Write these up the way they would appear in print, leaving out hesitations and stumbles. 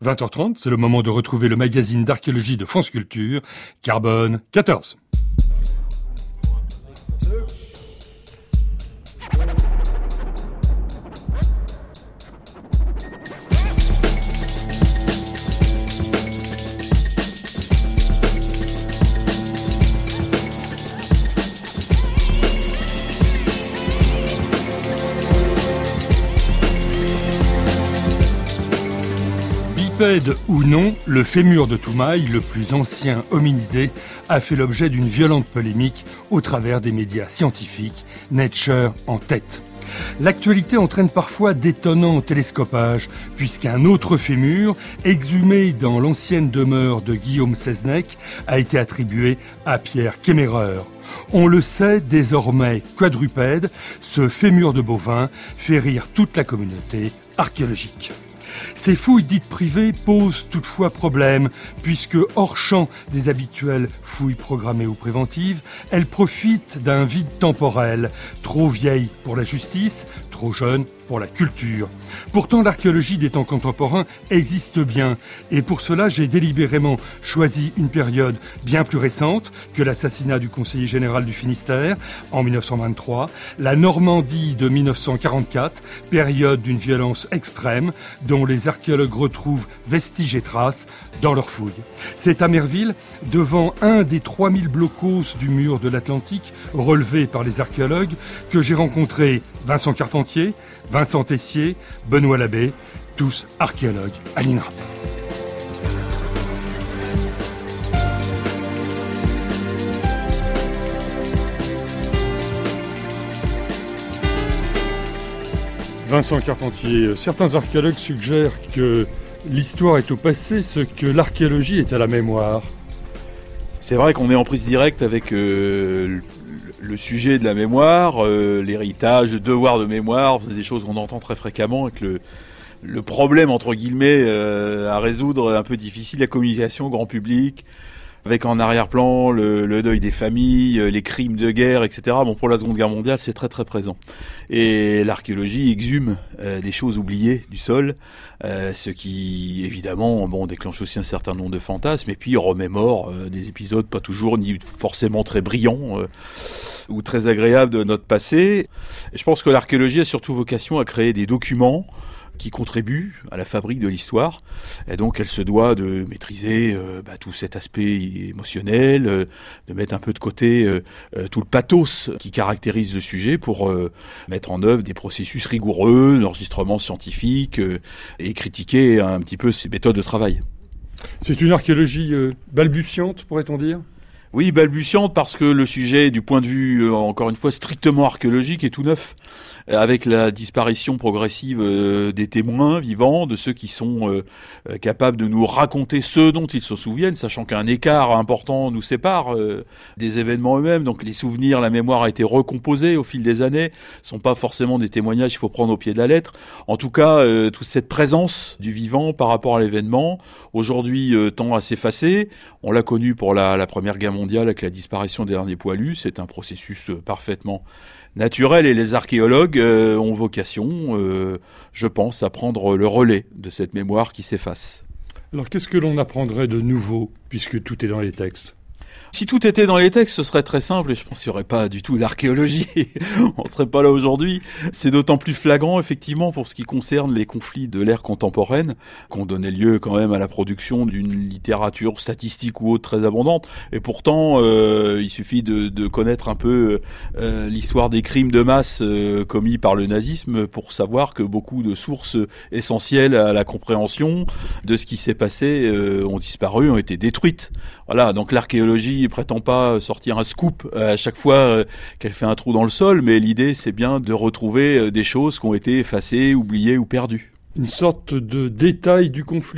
20h30, c'est le moment de retrouver le magazine d'archéologie de France Culture, Carbone 14. Bipède ou non, le fémur de Toumaï, le plus ancien hominidé, a fait l'objet d'une violente polémique au travers des médias scientifiques, Nature en tête. L'actualité entraîne parfois d'étonnants télescopages, puisqu'un autre fémur, exhumé dans l'ancienne demeure de Guillaume Seznec, a été attribué à Pierre Kéméreur. On le sait désormais quadrupède, ce fémur de bovin fait rire toute la communauté archéologique. Ces fouilles dites privées posent toutefois problème, puisque hors champ des habituelles fouilles programmées ou préventives, elles profitent d'un vide temporel, trop vieille pour la justice, trop jeune pour la culture. Pourtant, l'archéologie des temps contemporains existe bien, et pour cela, j'ai délibérément choisi une période bien plus récente que l'assassinat du conseiller général du Finistère en 1923, la Normandie de 1944, période d'une violence extrême dont les archéologues retrouvent vestiges et traces dans leurs fouilles. C'est à Merville, devant un des 3000 blocos du mur de l'Atlantique relevés par les archéologues, que j'ai rencontré Vincent Carpentier, Vincent Tessier, Benoît Labbé, tous archéologues à l'INRAP. Vincent Carpentier, certains archéologues suggèrent que l'histoire est au passé, ce que l'archéologie est à la mémoire. C'est vrai qu'on est en prise directe avec le sujet de la mémoire, l'héritage, le devoir de mémoire, c'est des choses qu'on entend très fréquemment, avec le problème, entre guillemets, à résoudre un peu difficile, la communication au grand public, avec en arrière-plan le deuil des familles, les crimes de guerre, etc. Bon, pour la Seconde Guerre mondiale, c'est très très présent. Et l'archéologie exhume des choses oubliées du sol, ce qui, évidemment, déclenche aussi un certain nombre de fantasmes, et puis remémore des épisodes pas toujours ni forcément très brillants ou très agréables de notre passé. Et je pense que l'archéologie a surtout vocation à créer des documents qui contribue à la fabrique de l'histoire. Et donc, elle se doit de maîtriser tout cet aspect émotionnel, de mettre un peu de côté tout le pathos qui caractérise le sujet pour mettre en œuvre des processus rigoureux, d'enregistrement scientifique et critiquer un petit peu ses méthodes de travail. C'est une archéologie balbutiante, pourrait-on dire ? Oui, balbutiante parce que le sujet, du point de vue, encore une fois, strictement archéologique, est tout neuf. Avec la disparition progressive des témoins vivants, de ceux qui sont capables de nous raconter ce dont ils se souviennent, sachant qu'un écart important nous sépare des événements eux-mêmes. Donc les souvenirs, la mémoire a été recomposée au fil des années, sont pas forcément des témoignages qu'il faut prendre au pied de la lettre. En tout cas, toute cette présence du vivant par rapport à l'événement, aujourd'hui tend à s'effacer. On l'a connu pour la Première Guerre mondiale avec la disparition des derniers poilus. C'est un processus parfaitement naturel et les archéologues ont vocation, je pense, à prendre le relais de cette mémoire qui s'efface. Alors qu'est-ce que l'on apprendrait de nouveau, puisque tout est dans les textes ? Si tout était dans les textes, ce serait très simple et je pense qu'il n'y aurait pas du tout d'archéologie. On ne serait pas là aujourd'hui. C'est d'autant plus flagrant, effectivement, pour ce qui concerne les conflits de l'ère contemporaine, qui ont donné lieu quand même à la production d'une littérature statistique ou autre très abondante. Et pourtant, il suffit de connaître un peu l'histoire des crimes de masse commis par le nazisme pour savoir que beaucoup de sources essentielles à la compréhension de ce qui s'est passé ont disparu, ont été détruites. Voilà, donc l'archéologie prétend pas sortir un scoop à chaque fois qu'elle fait un trou dans le sol, mais l'idée c'est bien de retrouver des choses qui ont été effacées, oubliées ou perdues. Une sorte de détail du conflit ?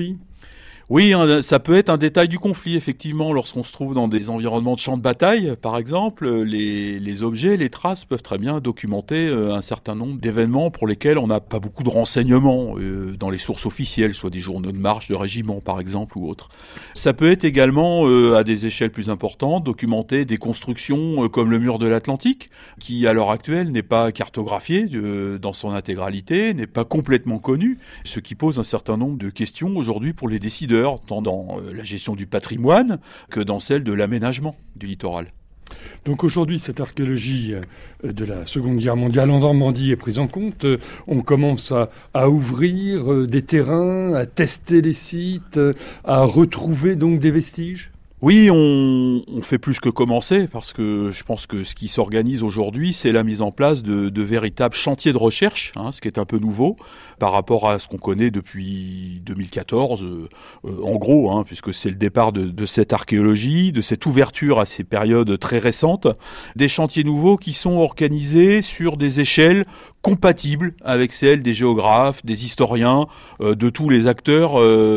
Oui, ça peut être un détail du conflit, effectivement, lorsqu'on se trouve dans des environnements de champs de bataille, par exemple, les objets, les traces peuvent très bien documenter un certain nombre d'événements pour lesquels on n'a pas beaucoup de renseignements dans les sources officielles, soit des journaux de marche de régiment, par exemple, ou autres. Ça peut être également, à des échelles plus importantes, documenter des constructions comme le mur de l'Atlantique, qui, à l'heure actuelle, n'est pas cartographié dans son intégralité, n'est pas complètement connu, ce qui pose un certain nombre de questions aujourd'hui pour les décideurs, tant dans la gestion du patrimoine que dans celle de l'aménagement du littoral. Donc aujourd'hui, cette archéologie de la Seconde Guerre mondiale en Normandie est prise en compte. On commence à ouvrir des terrains, à tester les sites, à retrouver donc des vestiges. Oui, on fait plus que commencer, parce que je pense que ce qui s'organise aujourd'hui, c'est la mise en place de véritables chantiers de recherche, ce qui est un peu nouveau par rapport à ce qu'on connaît depuis 2014, en gros, puisque c'est le départ de cette archéologie, de cette ouverture à ces périodes très récentes, des chantiers nouveaux qui sont organisés sur des échelles compatibles avec celles des géographes, des historiens, de tous les acteurs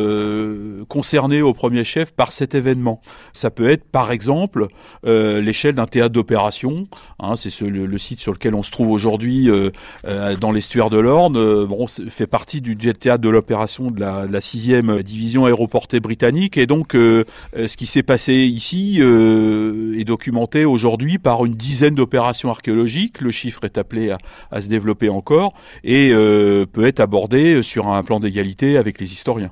concernés au premier chef par cet événement. Ça peut être, par exemple, l'échelle d'un théâtre d'opération. C'est le site sur lequel on se trouve aujourd'hui dans l'estuaire de l'Orne. Fait partie du théâtre de l'opération de la 6e division aéroportée britannique. Et donc, ce qui s'est passé ici est documenté aujourd'hui par une dizaine d'opérations archéologiques. Le chiffre est appelé à se développer encore et peut être abordé sur un plan d'égalité avec les historiens.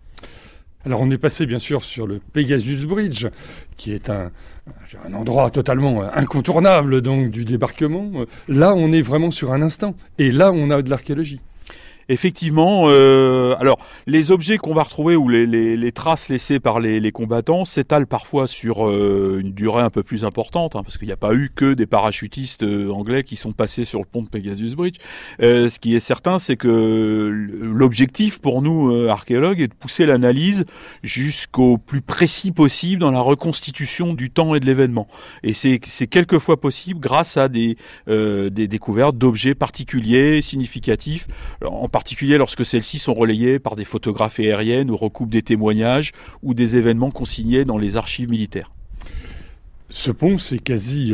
Alors on est passé bien sûr sur le Pegasus Bridge, qui est un endroit totalement incontournable donc du débarquement. Là on est vraiment sur un instant, et là on a de l'archéologie. Effectivement, alors les objets qu'on va retrouver ou les traces laissées par les combattants s'étalent parfois sur une durée un peu plus importante, parce qu'il n'y a pas eu que des parachutistes anglais qui sont passés sur le pont de Pegasus Bridge. Ce qui est certain, c'est que l'objectif pour nous archéologues est de pousser l'analyse jusqu'au plus précis possible dans la reconstitution du temps et de l'événement. Et c'est quelquefois possible grâce à des découvertes d'objets particuliers, significatifs, en particulier lorsque celles-ci sont relayées par des photographies aériennes ou recoupent des témoignages ou des événements consignés dans les archives militaires. Ce pont, c'est quasi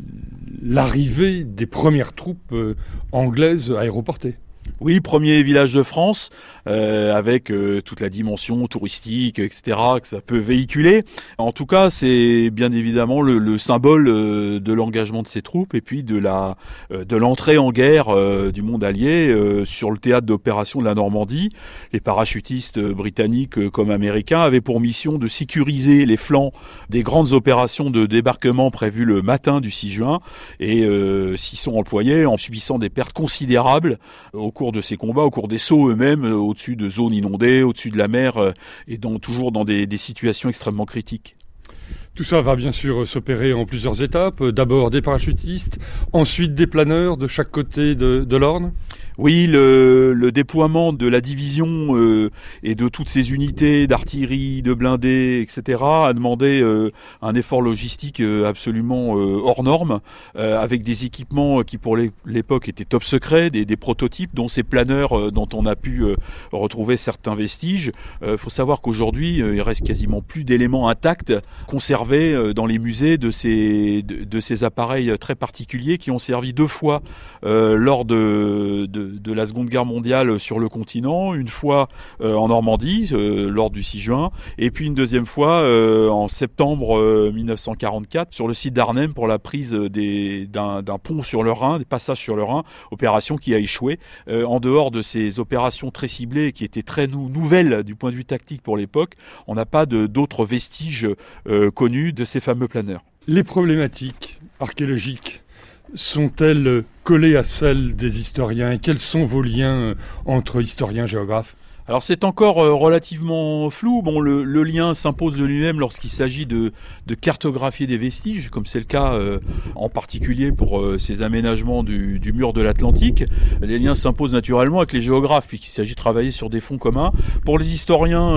l'arrivée des premières troupes anglaises aéroportées. Oui, premier village de France, avec toute la dimension touristique, etc., que ça peut véhiculer. En tout cas, c'est bien évidemment le symbole de l'engagement de ces troupes et puis de l'entrée en guerre du monde allié sur le théâtre d'opération de la Normandie. Les parachutistes britanniques comme américains avaient pour mission de sécuriser les flancs des grandes opérations de débarquement prévues le matin du 6 juin et s'y sont employés en subissant des pertes considérables au cours de ces combats, au cours des sauts eux-mêmes, au-dessus de zones inondées, au-dessus de la mer, et toujours dans des situations extrêmement critiques. Tout ça va bien sûr s'opérer en plusieurs étapes. D'abord des parachutistes, ensuite des planeurs de chaque côté de l'Orne. Oui, le déploiement de la division et de toutes ces unités d'artillerie, de blindés, etc. a demandé un effort logistique absolument hors norme, avec des équipements qui pour l'époque étaient top secrets, des prototypes, dont ces planeurs dont on a pu retrouver certains vestiges. Faut savoir qu'aujourd'hui, il reste quasiment plus d'éléments intacts conservés dans les musées de ces appareils très particuliers qui ont servi 2 fois lors de la Seconde Guerre mondiale sur le continent, une fois en Normandie lors du 6 juin, et puis une deuxième fois en septembre 1944 sur le site d'Arnhem pour la prise d'un pont sur le Rhin, des passages sur le Rhin, opération qui a échoué. En dehors de ces opérations très ciblées qui étaient très nouvelles du point de vue tactique pour l'époque, on n'a pas d'autres vestiges connus de ces fameux planeurs. Les problématiques archéologiques sont-elles collées à celles des historiens et quels sont vos liens entre historiens et géographes ? Alors c'est encore relativement flou. Bon, le lien s'impose de lui-même lorsqu'il s'agit de cartographier des vestiges, comme c'est le cas en particulier pour ces aménagements du mur de l'Atlantique. Les liens s'imposent naturellement avec les géographes, puisqu'il s'agit de travailler sur des fonds communs. Pour les historiens,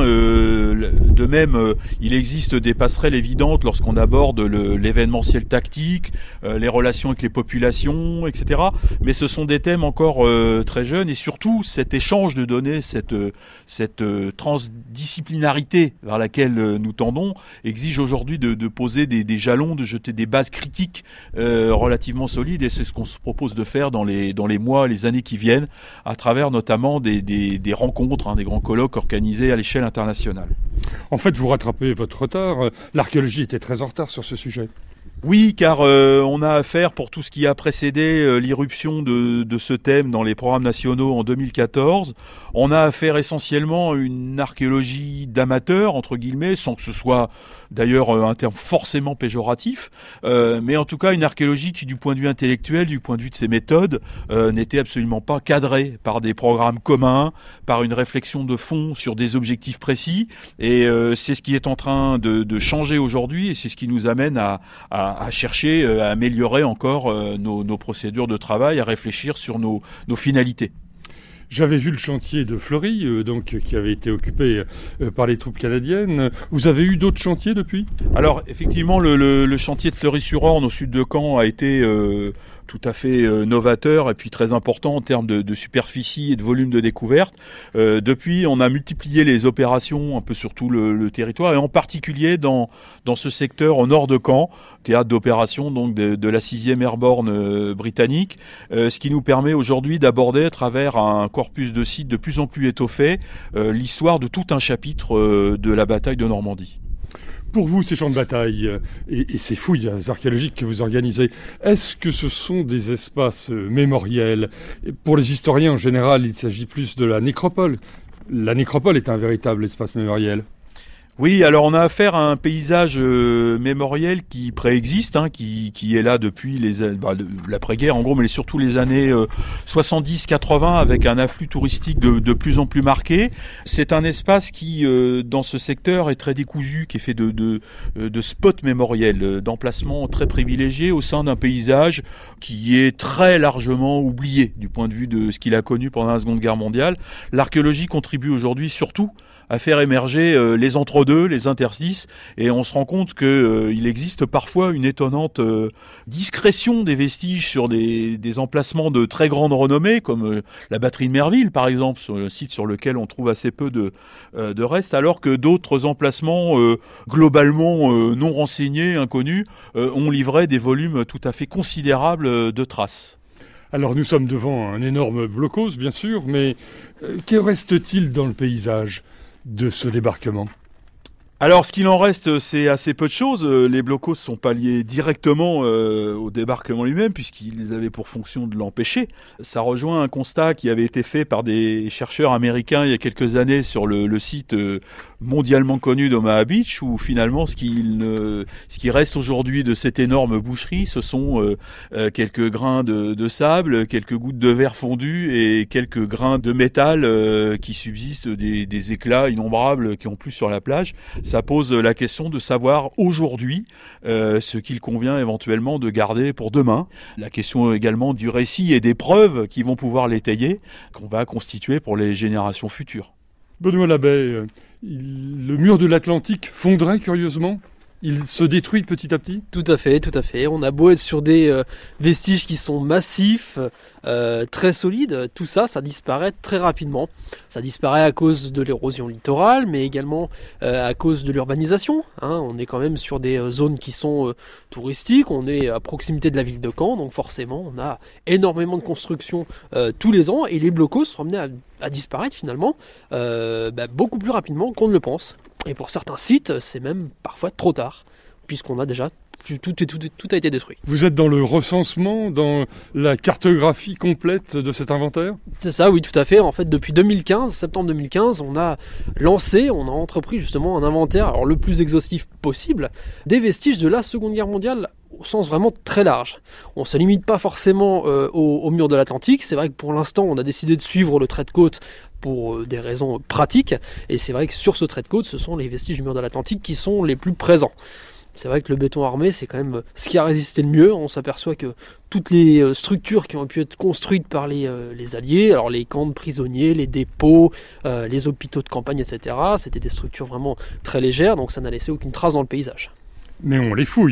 de même, il existe des passerelles évidentes lorsqu'on aborde l'événementiel tactique, les relations avec les populations, etc. etc. Mais ce sont des thèmes encore très jeunes, et surtout cet échange de données, cette transdisciplinarité vers laquelle nous tendons exige aujourd'hui de poser des jalons, de jeter des bases critiques relativement solides, et c'est ce qu'on se propose de faire dans les mois, les années qui viennent, à travers notamment des rencontres, des grands colloques organisés à l'échelle internationale. En fait, vous rattrapez votre retard. L'archéologie était très en retard sur ce sujet. Oui, car on a affaire, pour tout ce qui a précédé l'irruption de ce thème dans les programmes nationaux en 2014, on a affaire essentiellement à une archéologie d'amateurs, entre guillemets, sans que ce soit d'ailleurs un terme forcément péjoratif, mais en tout cas une archéologie qui, du point de vue intellectuel, du point de vue de ses méthodes, n'était absolument pas cadrée par des programmes communs, par une réflexion de fond sur des objectifs précis, et c'est ce qui est en train de changer aujourd'hui, et c'est ce qui nous amène à chercher à améliorer encore nos procédures de travail, à réfléchir sur nos finalités. J'avais vu le chantier de Fleury, qui avait été occupé par les troupes canadiennes. Vous avez eu d'autres chantiers depuis ? Alors, effectivement, le chantier de Fleury-sur-Orne, au sud de Caen, a été tout à fait novateur et puis très important en termes de superficie et de volume de découverte. Depuis, on a multiplié les opérations un peu sur tout le territoire, et en particulier dans ce secteur au nord de Caen, théâtre d'opération donc de la 6e Airborne britannique, ce qui nous permet aujourd'hui d'aborder à travers un corpus de sites de plus en plus étoffé l'histoire de tout un chapitre de la bataille de Normandie. Pour vous, ces champs de bataille et ces fouilles archéologiques que vous organisez, est-ce que ce sont des espaces mémoriels ? Pour les historiens, en général, il s'agit plus de la nécropole. La nécropole est un véritable espace mémoriel. Oui, alors on a affaire à un paysage mémoriel qui préexiste, qui est là depuis l'après-guerre en gros, mais surtout les années 70-80, avec un afflux touristique de plus en plus marqué. C'est un espace qui, dans ce secteur, est très décousu, qui est fait de spots mémoriels, d'emplacements très privilégiés au sein d'un paysage qui est très largement oublié du point de vue de ce qu'il a connu pendant la Seconde Guerre mondiale. L'archéologie contribue aujourd'hui surtout à faire émerger les entre-deux, les interstices, et on se rend compte qu'il existe parfois une étonnante discrétion des vestiges sur des emplacements de très grande renommée, comme la batterie de Merville, par exemple, sur le site sur lequel on trouve assez peu de restes, alors que d'autres emplacements globalement non renseignés, inconnus, ont livré des volumes tout à fait considérables de traces. Alors nous sommes devant un énorme blocos, bien sûr, mais que reste-t-il dans le paysage de ce débarquement ? Alors, ce qu'il en reste, c'est assez peu de choses. Les blocos ne sont pas liés directement au débarquement lui-même, puisqu'ils avaient pour fonction de l'empêcher. Ça rejoint un constat qui avait été fait par des chercheurs américains il y a quelques années sur le site mondialement connu d'Omaha Beach, où finalement, ce qui reste aujourd'hui de cette énorme boucherie, ce sont quelques grains de sable, quelques gouttes de verre fondu et quelques grains de métal qui subsistent, des éclats innombrables qui ont plu sur la plage. Ça pose la question de savoir aujourd'hui ce qu'il convient éventuellement de garder pour demain. La question également du récit et des preuves qui vont pouvoir l'étayer, qu'on va constituer pour les générations futures. Benoît Labbé, le mur de l'Atlantique fondrait curieusement ? Il se détruit petit à petit ? Tout à fait. On a beau être sur des vestiges qui sont massifs, très solides, tout ça, ça disparaît très rapidement. Ça disparaît à cause de l'érosion littorale, mais également à cause de l'urbanisation. On est quand même sur des zones qui sont touristiques, on est à proximité de la ville de Caen, donc forcément on a énormément de constructions tous les ans, et les blocos sont amenés à disparaître finalement beaucoup plus rapidement qu'on ne le pense. Et pour certains sites, c'est même parfois trop tard, puisqu'on a déjà tout a été détruit. Vous êtes dans le recensement, dans la cartographie complète de cet inventaire ? C'est ça, oui, tout à fait. En fait, depuis 2015, septembre 2015, on a entrepris justement un inventaire, alors le plus exhaustif possible, des vestiges de la Seconde Guerre mondiale au sens vraiment très large. On ne se limite pas forcément au mur de l'Atlantique. C'est vrai que pour l'instant, on a décidé de suivre le trait de côte pour des raisons pratiques. Et c'est vrai que sur ce trait de côte, ce sont les vestiges du mur de l'Atlantique qui sont les plus présents. C'est vrai que le béton armé, c'est quand même ce qui a résisté le mieux. On s'aperçoit que toutes les structures qui ont pu être construites par les Alliés, alors les camps de prisonniers, les dépôts, les hôpitaux de campagne, etc., c'était des structures vraiment très légères, donc ça n'a laissé aucune trace dans le paysage. Mais on les fouille.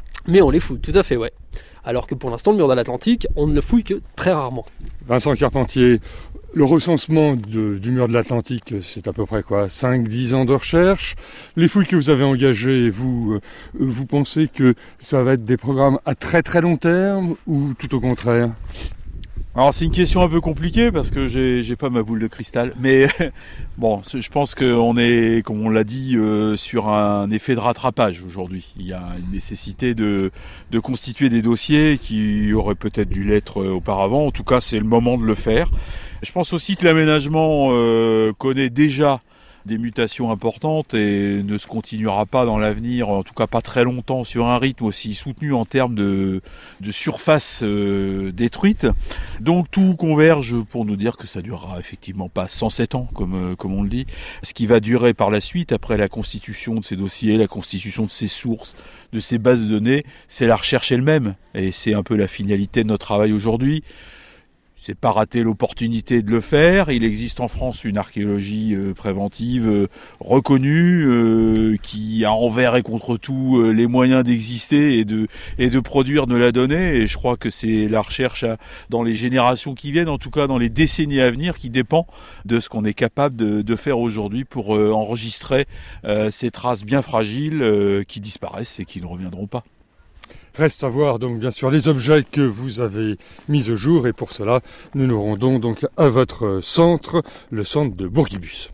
Mais on les fouille, tout à fait, ouais. Alors que pour l'instant, le mur de l'Atlantique, on ne le fouille que très rarement. Vincent Carpentier, le recensement du mur de l'Atlantique, c'est à peu près quoi, 5-10 ans de recherche. Les fouilles que vous avez engagées, vous pensez que ça va être des programmes à très très long terme ou tout au contraire ? Alors c'est une question un peu compliquée parce que j'ai pas ma boule de cristal, mais bon, je pense qu'on est, comme on l'a dit, sur un effet de rattrapage aujourd'hui. Il y a une nécessité de constituer des dossiers qui auraient peut-être dû l'être auparavant. En tout cas, c'est le moment de le faire. Je pense aussi que l'aménagement connaît déjà des mutations importantes et ne se continuera pas dans l'avenir, en tout cas pas très longtemps, sur un rythme aussi soutenu en termes de surface détruite. Donc tout converge pour nous dire que ça durera effectivement pas 107 ans, comme on le dit. Ce qui va durer par la suite, après la constitution de ces dossiers, la constitution de ces sources, de ces bases de données, c'est la recherche elle-même. Et c'est un peu la finalité de notre travail aujourd'hui. C'est pas rater l'opportunité de le faire. Il existe en France une archéologie préventive reconnue qui a envers et contre tout les moyens d'exister et de produire de la donnée. Et je crois que c'est la recherche dans les générations qui viennent, en tout cas dans les décennies à venir, qui dépend de ce qu'on est capable de faire aujourd'hui pour enregistrer ces traces bien fragiles qui disparaissent et qui ne reviendront pas. Reste à voir donc bien sûr les objets que vous avez mis au jour et pour cela nous nous rendons donc à votre centre, le centre de Bourguibus.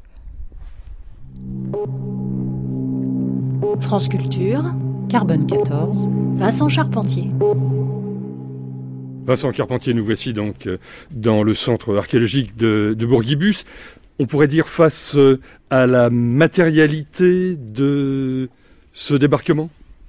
France Culture, Carbone 14, Vincent Charpentier. Vincent Carpentier, nous voici donc dans le centre archéologique de Bourguibus. On pourrait dire face à la matérialité de ce débarquement ?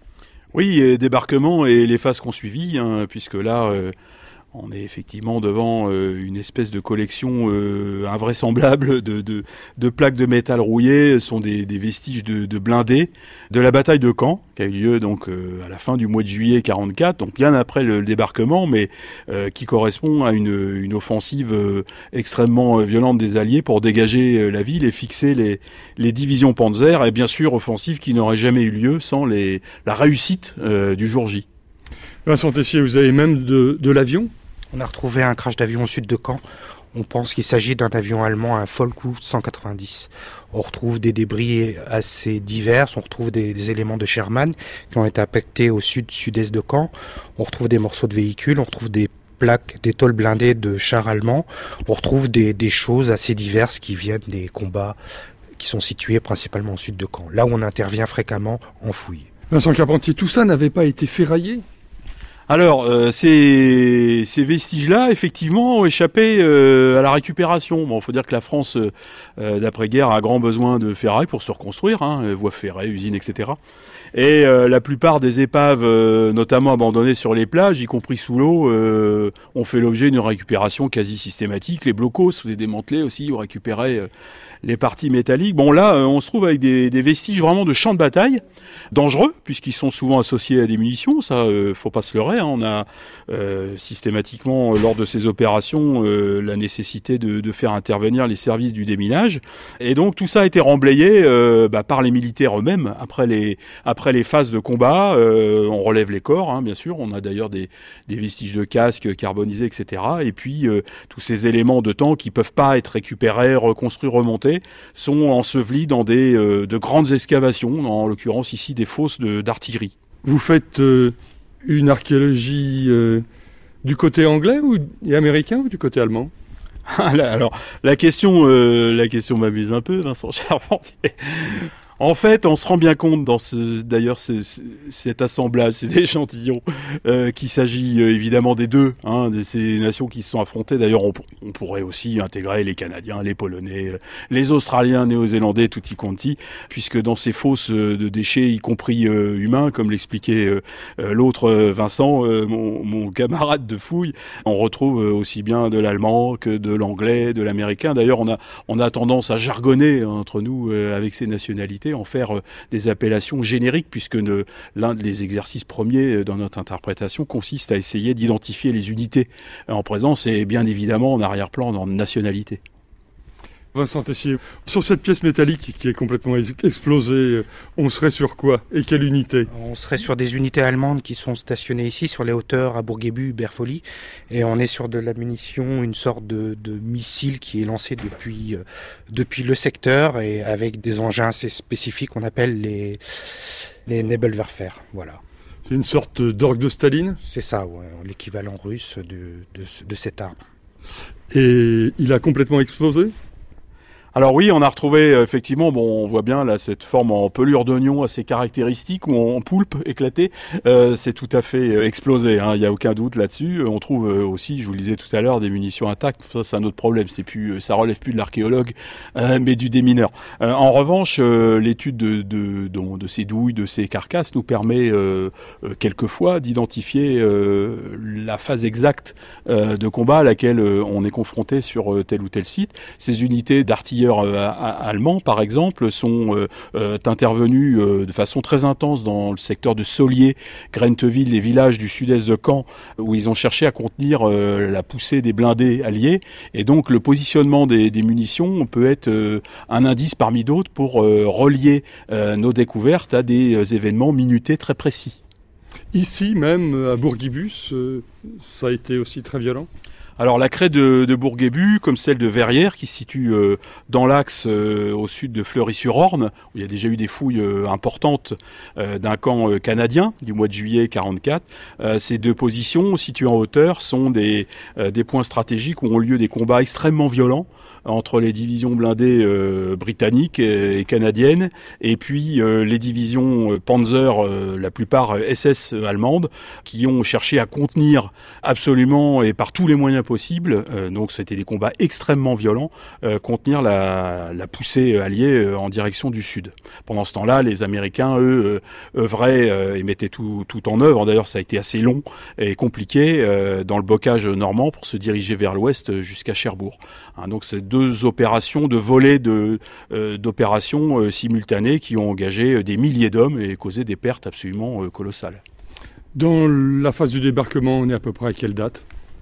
Oui, débarquement et les phases qu'on suivit, puisque là, on est effectivement devant une espèce de collection invraisemblable de plaques de métal rouillées. Ce sont des vestiges de blindés de la bataille de Caen, qui a eu lieu donc à la fin du mois de juillet 1944, donc bien après le débarquement, mais qui correspond à une offensive extrêmement violente des Alliés pour dégager la ville et fixer les divisions Panzer, et bien sûr offensive qui n'aurait jamais eu lieu sans la réussite du jour J. Vincent Tessier, vous avez même de l'avion ? On a retrouvé un crash d'avion au sud de Caen. On pense qu'il s'agit d'un avion allemand, un Fokker 190. On retrouve des débris assez divers. On retrouve des éléments de Sherman qui ont été impactés au sud-sud-est de Caen. On retrouve des morceaux de véhicules. On retrouve des plaques, des tôles blindées de chars allemands. On retrouve des choses assez diverses qui viennent des combats qui sont situés principalement au sud de Caen. Là où on intervient fréquemment en fouille. Vincent Carpentier, tout ça n'avait pas été ferraillé ? Alors, ces vestiges-là, effectivement, ont échappé à la récupération. Bon, faut dire que la France, d'après-guerre, a grand besoin de ferraille pour se reconstruire, voies ferrées, usines, etc. Et la plupart des épaves, notamment abandonnées sur les plages, y compris sous l'eau, ont fait l'objet d'une récupération quasi systématique. Les blocos, les démantelés aussi, ont récupéré les parties métalliques. Bon, là, on se trouve avec des vestiges vraiment de champs de bataille, dangereux, puisqu'ils sont souvent associés à des munitions. Ça, faut pas se leurrer. On a systématiquement, lors de ces opérations, la nécessité de faire intervenir les services du déminage. Et donc, tout ça a été remblayé par les militaires eux-mêmes après les phases de combat. On relève les corps, bien sûr. On a d'ailleurs des vestiges de casques carbonisés, etc. Et puis, tous ces éléments de temps qui peuvent pas être récupérés, reconstruits, remontés, sont ensevelis dans de grandes excavations, en l'occurrence ici des fosses d'artillerie. Vous faites une archéologie du côté anglais et américain ou du côté allemand ? Alors, la question m'amuse un peu, Vincent Charpentier. En fait, on se rend bien compte dans cet assemblage, cet échantillon, qu'il s'agit évidemment des deux, de ces nations qui se sont affrontées. D'ailleurs, on pourrait aussi intégrer les Canadiens, les Polonais, les Australiens, Néo-Zélandais, tutti quanti, puisque dans ces fosses de déchets, y compris humains, comme l'expliquait l'autre Vincent, mon camarade de fouille, on retrouve aussi bien de l'allemand que de l'anglais, de l'américain. D'ailleurs, on a tendance à jargonner entre nous avec ces nationalités, en faire des appellations génériques, puisque l'un des exercices premiers dans notre interprétation consiste à essayer d'identifier les unités en présence et bien évidemment en arrière-plan dans nationalité. Vincent Tessier, sur cette pièce métallique qui est complètement explosée, on serait sur quoi et quelle unité? On serait sur des unités allemandes qui sont stationnées ici, sur les hauteurs à Bourguébu, Berfoli. Et on est sur de la munition, une sorte de missile qui est lancé depuis le secteur et avec des engins assez spécifiques qu'on appelle les Nebelwerfer. Voilà. C'est une sorte d'orgue de Staline? C'est ça, ouais, l'équivalent russe de cette arme. Et il a complètement explosé? Alors oui, on a retrouvé effectivement, on voit bien là cette forme en pelure d'oignon assez caractéristique ou en poulpe éclaté. C'est tout à fait explosé, il n'y a aucun doute là-dessus. On trouve aussi, je vous le disais tout à l'heure, des munitions intactes. Ça, c'est un autre problème. Ça relève plus de l'archéologue, mais du démineur. En revanche, l'étude de ces douilles, de ces carcasses, nous permet quelquefois d'identifier la phase exacte de combat à laquelle on est confronté sur tel ou tel site. Ces unités d'artillerie allemands, par exemple, sont intervenus de façon très intense dans le secteur de Solier, Grenteville, les villages du sud-est de Caen, où ils ont cherché à contenir la poussée des blindés alliés. Et donc le positionnement des munitions peut être un indice parmi d'autres pour relier nos découvertes à des événements minutés très précis. Ici même, à Bourguibus, ça a été aussi très violent? Alors la craie de Bourguébu, comme celle de Verrières, qui se situe dans l'axe au sud de Fleury-sur-Orne, où il y a déjà eu des fouilles importantes d'un camp canadien du mois de juillet 1944. Ces deux positions, situées en hauteur, sont des points stratégiques où ont lieu des combats extrêmement violents entre les divisions blindées britanniques et canadiennes, et puis les divisions Panzer, la plupart SS allemandes, qui ont cherché à contenir absolument et par tous les moyens possibles, donc c'était des combats extrêmement violents, contenir la poussée alliée en direction du sud. Pendant ce temps-là, les Américains, eux, œuvraient et mettaient tout en œuvre. D'ailleurs, ça a été assez long et compliqué dans le bocage normand pour se diriger vers l'ouest jusqu'à Cherbourg. Donc c'est deux opérations, de volets d'opérations simultanées qui ont engagé des milliers d'hommes et causé des pertes absolument colossales. Dans la phase du débarquement, on est à peu près à quelle date ?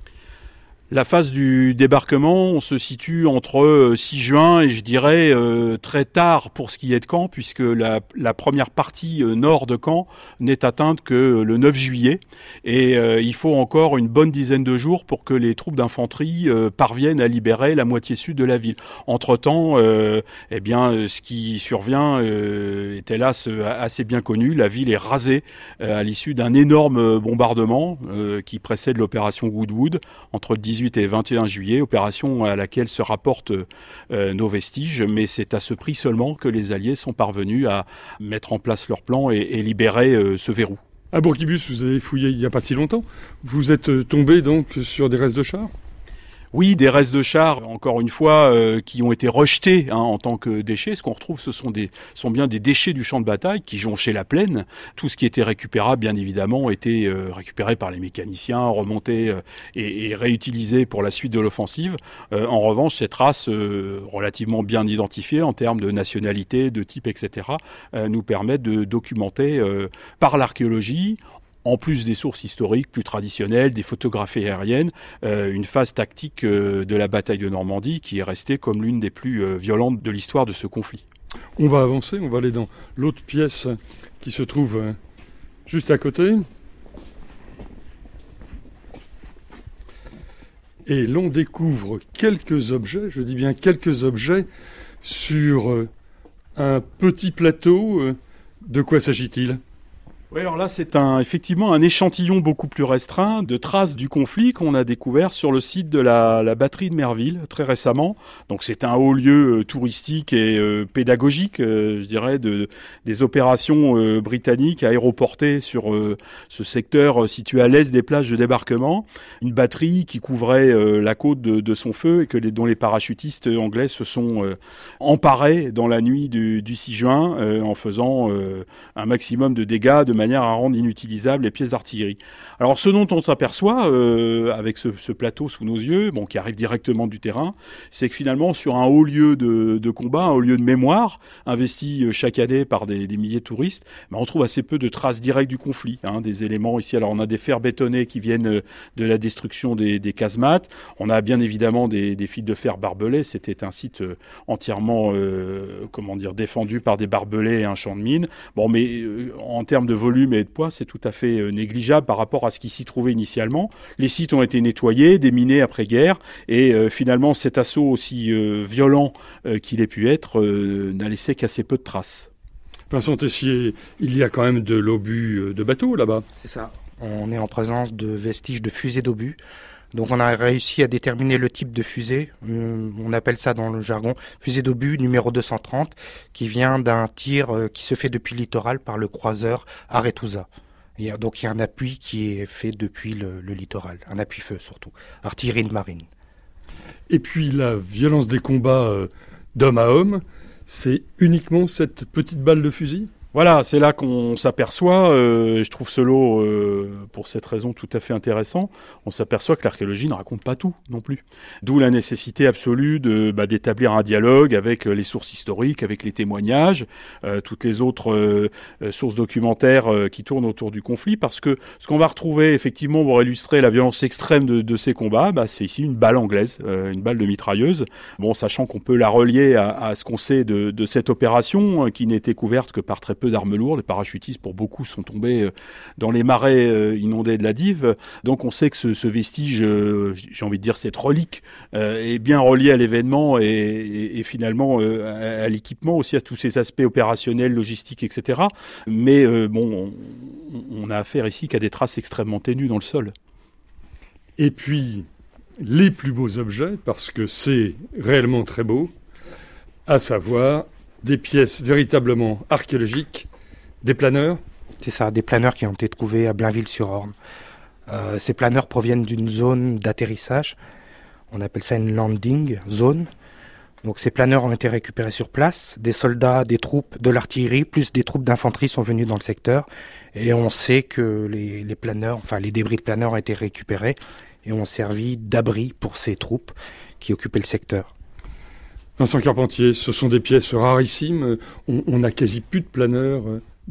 La phase du débarquement, on se situe entre 6 juin et je dirais très tard pour ce qui est de Caen, puisque la première partie nord de Caen n'est atteinte que le 9 juillet. Et il faut encore une bonne dizaine de jours pour que les troupes d'infanterie parviennent à libérer la moitié sud de la ville. Entre-temps, ce qui survient est hélas assez bien connu. La ville est rasée à l'issue d'un énorme bombardement qui précède l'opération Goodwood entre le 18 et 21 juillet, opération à laquelle se rapportent nos vestiges, mais c'est à ce prix seulement que les Alliés sont parvenus à mettre en place leur plan et libérer ce verrou. À Bourguibus, vous avez fouillé il n'y a pas si longtemps. Vous êtes tombé donc sur des restes de chars ? Oui, des restes de chars, encore une fois, qui ont été rejetés en tant que déchets. Ce qu'on retrouve, ce sont bien des déchets du champ de bataille qui jonchaient la plaine. Tout ce qui était récupérable, bien évidemment, était récupéré par les mécaniciens, remonté et réutilisé pour la suite de l'offensive. En revanche, ces traces, relativement bien identifiées en termes de nationalité, de type, etc., nous permettent de documenter par l'archéologie, en plus des sources historiques plus traditionnelles, des photographies aériennes, une phase tactique de la bataille de Normandie qui est restée comme l'une des plus violentes de l'histoire de ce conflit. On va avancer, on va aller dans l'autre pièce qui se trouve juste à côté. Et l'on découvre quelques objets, je dis bien quelques objets, sur un petit plateau. De quoi s'agit-il ? Oui, alors là, c'est effectivement un échantillon beaucoup plus restreint de traces du conflit qu'on a découvert sur le site de la batterie de Merville très récemment. Donc c'est un haut lieu touristique et pédagogique, je dirais, des opérations britanniques aéroportées sur ce secteur situé à l'est des plages de débarquement. Une batterie qui couvrait la côte de son feu et dont les parachutistes anglais se sont emparés dans la nuit du 6 juin en faisant un maximum de dégâts de manière à rendre inutilisables les pièces d'artillerie. Alors ce dont on s'aperçoit avec ce plateau sous nos yeux, qui arrive directement du terrain, c'est que finalement sur un haut lieu de combat, un haut lieu de mémoire, investi chaque année par des milliers de touristes, on trouve assez peu de traces directes du conflit. Des éléments ici, alors on a des fers bétonnés qui viennent de la destruction des casemates, on a bien évidemment des fils de fer barbelés, c'était un site entièrement défendu par des barbelés et un champ de mines. Mais en termes de volume et de poids, c'est tout à fait négligeable par rapport à ce qui s'y trouvait initialement. Les sites ont été nettoyés, déminés après-guerre, et finalement cet assaut aussi violent qu'il ait pu être n'a laissé qu'assez peu de traces. Vincent Tessier, il y a quand même de l'obus de bateaux là-bas. C'est ça. On est en présence de vestiges de fusées d'obus. Donc on a réussi à déterminer le type de fusée, on appelle ça dans le jargon fusée d'obus numéro 230, qui vient d'un tir qui se fait depuis le littoral par le croiseur Arethusa. Donc il y a un appui qui est fait depuis le littoral, un appui-feu surtout, artillerie de marine. Et puis la violence des combats d'homme à homme, c'est uniquement cette petite balle de fusil ? Voilà, c'est là qu'on s'aperçoit, je trouve ce lot, pour cette raison, tout à fait intéressant, on s'aperçoit que l'archéologie ne raconte pas tout non plus. D'où la nécessité absolue d'établir un dialogue avec les sources historiques, avec les témoignages, toutes les autres sources documentaires qui tournent autour du conflit, parce que ce qu'on va retrouver effectivement pour illustrer la violence extrême de ces combats, c'est ici une balle anglaise, une balle de mitrailleuse, sachant qu'on peut la relier à ce qu'on sait de cette opération, qui n'était couverte que par très peu d'armes lourdes. Les parachutistes, pour beaucoup, sont tombés dans les marais inondés de la Dive. Donc on sait que ce vestige, j'ai envie de dire cette relique, est bien relié à l'événement et finalement à l'équipement, aussi à tous ces aspects opérationnels, logistiques, etc. Mais on a affaire ici qu'à des traces extrêmement ténues dans le sol. Et puis, les plus beaux objets, parce que c'est réellement très beau, à savoir des pièces véritablement archéologiques, des planeurs. C'est ça, des planeurs qui ont été trouvés à Blainville-sur-Orne. Ces planeurs proviennent d'une zone d'atterrissage. On appelle ça une landing zone. Donc ces planeurs ont été récupérés sur place. Des soldats, des troupes de l'artillerie, plus des troupes d'infanterie sont venus dans le secteur. Et on sait que les planeurs, les débris de planeurs ont été récupérés et ont servi d'abri pour ces troupes qui occupaient le secteur. Vincent Carpentier, ce sont des pièces rarissimes. On n'a quasi plus de planeurs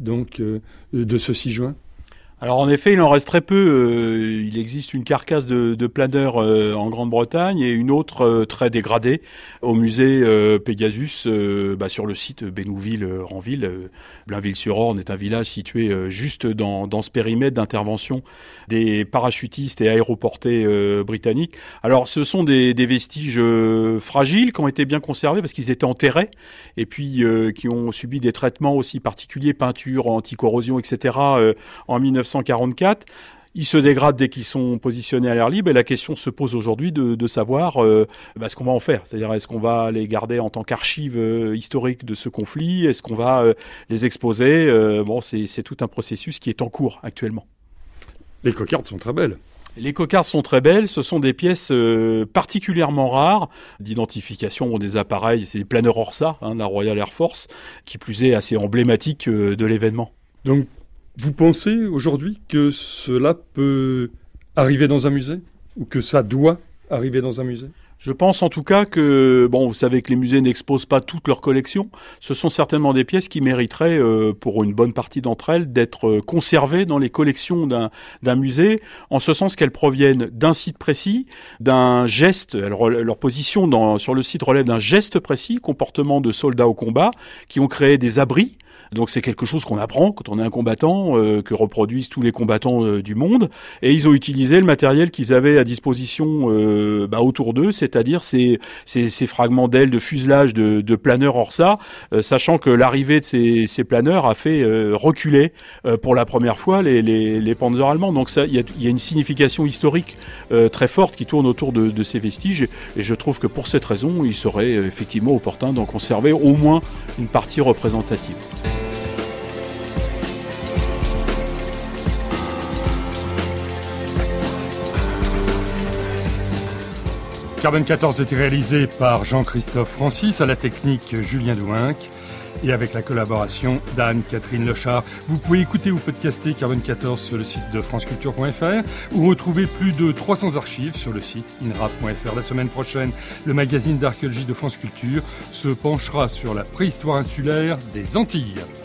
de ce 6 juin. Alors en effet, il en reste très peu. Il existe une carcasse de planeurs en Grande-Bretagne et une autre très dégradée au musée Pegasus sur le site Bénouville-Ranville. Blainville-sur-Orne est un village situé juste dans ce périmètre d'intervention des parachutistes et aéroportés britanniques. Alors ce sont des vestiges fragiles qui ont été bien conservés parce qu'ils étaient enterrés et puis qui ont subi des traitements aussi particuliers, peinture, anti-corrosion, etc. En 1944. Ils se dégradent dès qu'ils sont positionnés à l'air libre et la question se pose aujourd'hui de savoir ce qu'on va en faire. C'est-à-dire, est-ce qu'on va les garder en tant qu'archives historiques de ce conflit ? Est-ce qu'on va les exposer ? C'est tout un processus qui est en cours actuellement. Les cocardes sont très belles. Les cocardes sont très belles, ce sont des pièces particulièrement rares d'identification des appareils, c'est des planeurs Orsa, de la Royal Air Force, qui plus est assez emblématique de l'événement. Donc, vous pensez aujourd'hui que cela peut arriver dans un musée ? Ou que ça doit arriver dans un musée ? Je pense en tout cas que, vous savez que les musées n'exposent pas toutes leurs collections. Ce sont certainement des pièces qui mériteraient, pour une bonne partie d'entre elles, d'être conservées dans les collections d'un musée, en ce sens qu'elles proviennent d'un site précis, d'un geste. Leur position sur le site relève d'un geste précis, comportement de soldats au combat, qui ont créé des abris. Donc c'est quelque chose qu'on apprend quand on est un combattant, que reproduisent tous les combattants du monde. Et ils ont utilisé le matériel qu'ils avaient à disposition autour d'eux, c'est-à-dire ces fragments d'ailes de fuselage de planeurs Orsa, sachant que l'arrivée de ces planeurs a fait reculer pour la première fois les Panzers allemands. Donc ça, il y a une signification historique très forte qui tourne autour de ces vestiges. Et je trouve que pour cette raison, il serait effectivement opportun d'en conserver au moins une partie représentative. Carbone 14 était réalisé par Jean-Christophe Francis, à la technique Julien Douinc, et avec la collaboration d'Anne-Catherine Lechard. Vous pouvez écouter ou podcaster Carbone 14 sur le site de franceculture.fr ou retrouver plus de 300 archives sur le site inrap.fr. La semaine prochaine, le magazine d'archéologie de France Culture se penchera sur la préhistoire insulaire des Antilles.